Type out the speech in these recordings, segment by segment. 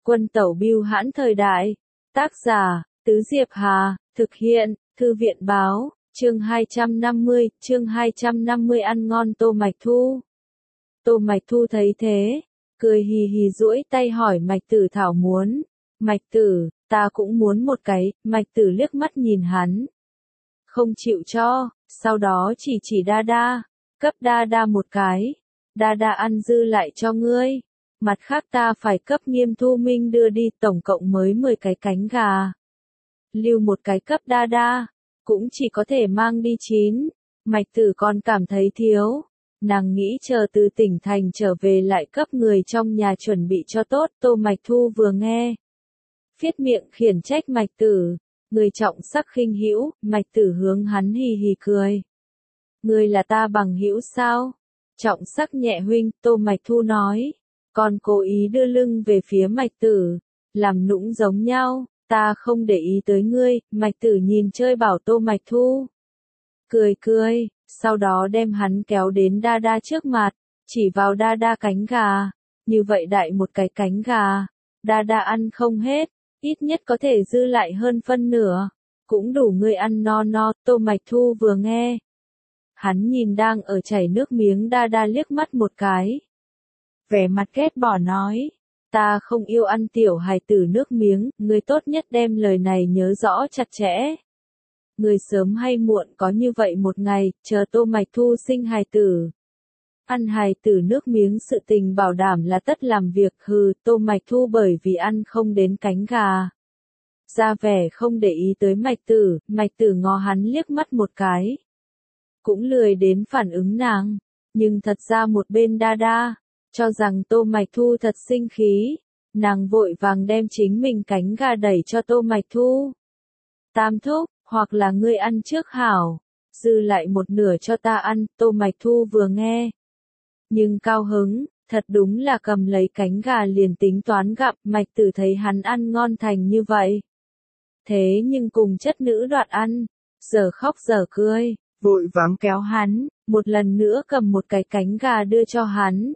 Quân tẩu bưu hãn thời đại. Tác giả, Tứ Diệp Hà, thực hiện, Thư viện báo, chương 250 ăn ngon Tô Mạch Thu. Tô Mạch Thu thấy thế, cười hì hì duỗi tay hỏi Mạch Tử Thảo muốn. Mạch Tử, ta cũng muốn một cái, Mạch Tử liếc mắt nhìn hắn. Không chịu cho, sau đó chỉ Đa Đa, cấp Đa Đa một cái. Đa Đa ăn dư lại cho ngươi. Mặt khác ta phải cấp Nghiêm Thu Minh đưa đi, tổng cộng mới 10 cái cánh gà. Lưu một cái cấp Đa Đa, cũng chỉ có thể mang đi 9. Mạch Tử còn cảm thấy thiếu. Nàng nghĩ chờ từ tỉnh thành trở về lại cấp người trong nhà chuẩn bị cho tốt. Tô Mạch Thu vừa nghe, phiết miệng khiển trách Mạch Tử. Người trọng sắc khinh hữu. Mạch Tử hướng hắn hì hì cười. Ngươi là ta bằng hữu sao? Trọng sắc nhẹ huynh, Tô Mạch Thu nói. Còn cố ý đưa lưng về phía Mạch Tử, làm nũng giống nhau. Ta không để ý tới ngươi. Mạch Tử nhìn chơi bảo Tô Mạch Thu, cười, sau đó đem hắn kéo đến Đa Đa trước mặt, chỉ vào Đa Đa cánh gà. Như vậy đại một cái cánh gà, Đa Đa ăn không hết, ít nhất có thể dư lại hơn phân nửa, cũng đủ ngươi ăn no no. Tô Mạch Thu vừa nghe, hắn nhìn đang ở chảy nước miếng Đa Đa liếc mắt một cái, vẻ mặt ghét bỏ nói, ta không yêu ăn tiểu hài tử nước miếng, ngươi tốt nhất đem lời này nhớ rõ chặt chẽ. Ngươi sớm hay muộn có như vậy một ngày, chờ Tô Mạch Thu sinh hài tử. Ăn hài tử nước miếng sự tình bảo đảm là tất làm việc. Hừ, Tô Mạch Thu bởi vì ăn không đến cánh gà, ra vẻ không để ý tới Mạch Tử. Mạch Tử ngó hắn liếc mắt một cái, cũng lười đến phản ứng nàng. Nhưng thật ra một bên Đa Đa, cho rằng Tô Mạch Thu thật sinh khí, nàng vội vàng đem chính mình cánh gà đẩy cho Tô Mạch Thu. Tam thúc, hoặc là ngươi ăn trước hảo, dư lại một nửa cho ta ăn. Tô Mạch Thu vừa nghe, nhưng cao hứng, thật đúng là cầm lấy cánh gà liền tính toán gặm. Mạch Tử thấy hắn ăn ngon thành như vậy, thế nhưng cùng chất nữ đoạt ăn, giờ khóc giờ cười, vội vàng kéo hắn, một lần nữa cầm một cái cánh gà đưa cho hắn.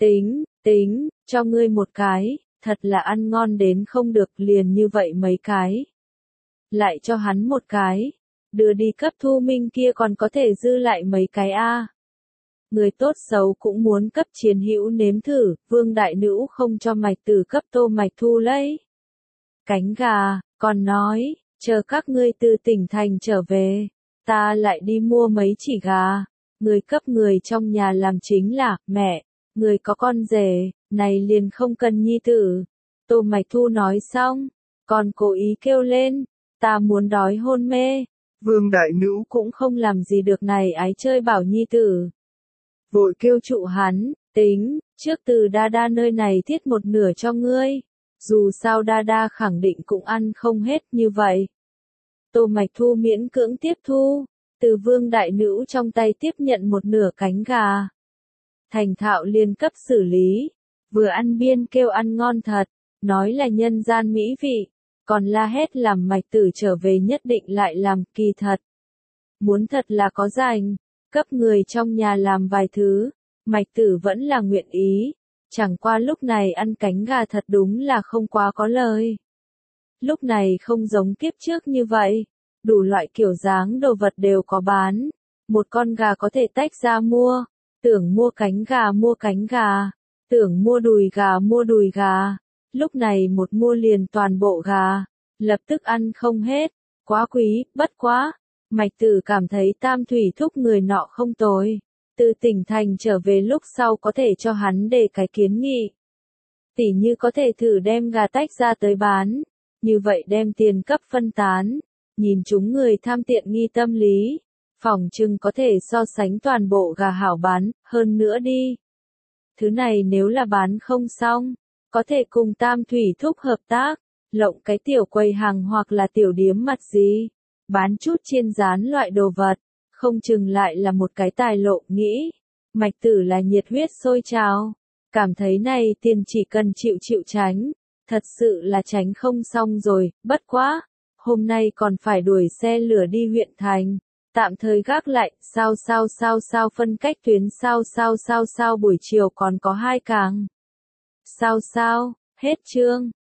Tính, cho ngươi một cái, thật là ăn ngon đến không được, liền như vậy mấy cái. Lại cho hắn một cái, đưa đi cấp Thu Minh kia còn có thể dư lại mấy cái a. Người tốt xấu cũng muốn cấp Chiến Hữu nếm thử. Vương đại nữ không cho Mạch Tử cấp Tô Mạch Thu lấy cánh gà, còn nói, chờ các ngươi từ tỉnh thành trở về, ta lại đi mua mấy chỉ gà, người cấp người trong nhà làm chính là. Mẹ, người có con rể, này liền không cần nhi tử. Tô Mạch Thu nói xong, còn cố ý kêu lên, ta muốn đói hôn mê. Vương đại nữ cũng không làm gì được này ái chơi bảo nhi tử, vội kêu trụ hắn, tính, trước từ Đa Đa nơi này thiết một nửa cho ngươi, dù sao Đa Đa khẳng định cũng ăn không hết như vậy. Tô Mạch Thu miễn cưỡng tiếp thu, từ Vương đại nữ trong tay tiếp nhận một nửa cánh gà. Thành thạo liên cấp xử lý, vừa ăn biên kêu ăn ngon thật, nói là nhân gian mỹ vị, còn la hét làm Mạch Tử trở về nhất định lại làm. Kỳ thật, muốn thật là có rảnh, cấp người trong nhà làm vài thứ, Mạch Tử vẫn là nguyện ý, chẳng qua lúc này ăn cánh gà thật đúng là không quá có lời. Lúc này không giống kiếp trước như vậy, đủ loại kiểu dáng đồ vật đều có bán, một con gà có thể tách ra mua, tưởng mua cánh gà, tưởng mua đùi gà, lúc này một mua liền toàn bộ gà, lập tức ăn không hết, quá quý. Bất quá, Mạch Tử cảm thấy Tam Thủy thúc người nọ không tồi, từ tỉnh thành trở về lúc sau có thể cho hắn đề cái kiến nghị. Tỉ như có thể thử đem gà tách ra tới bán, như vậy đem tiền cấp phân tán, nhìn chúng người tham tiện nghi tâm lý, phỏng chừng có thể so sánh toàn bộ gà hảo bán. Hơn nữa đi, thứ này nếu là bán không xong, có thể cùng Tam Thủy thúc hợp tác, lộng cái tiểu quầy hàng hoặc là tiểu điếm mặt gì, bán chút chiên rán loại đồ vật, không chừng lại là một cái tài lộ. Nghĩ, Mạch Tử là nhiệt huyết sôi trào, cảm thấy này tiền chỉ cần chịu tránh, thật sự là tránh không xong rồi. Bất quá, hôm nay còn phải đuổi xe lửa đi huyện thành, tạm thời gác lại. Sao phân cách tuyến sao buổi chiều còn có 2 càng. Sao, hết chương.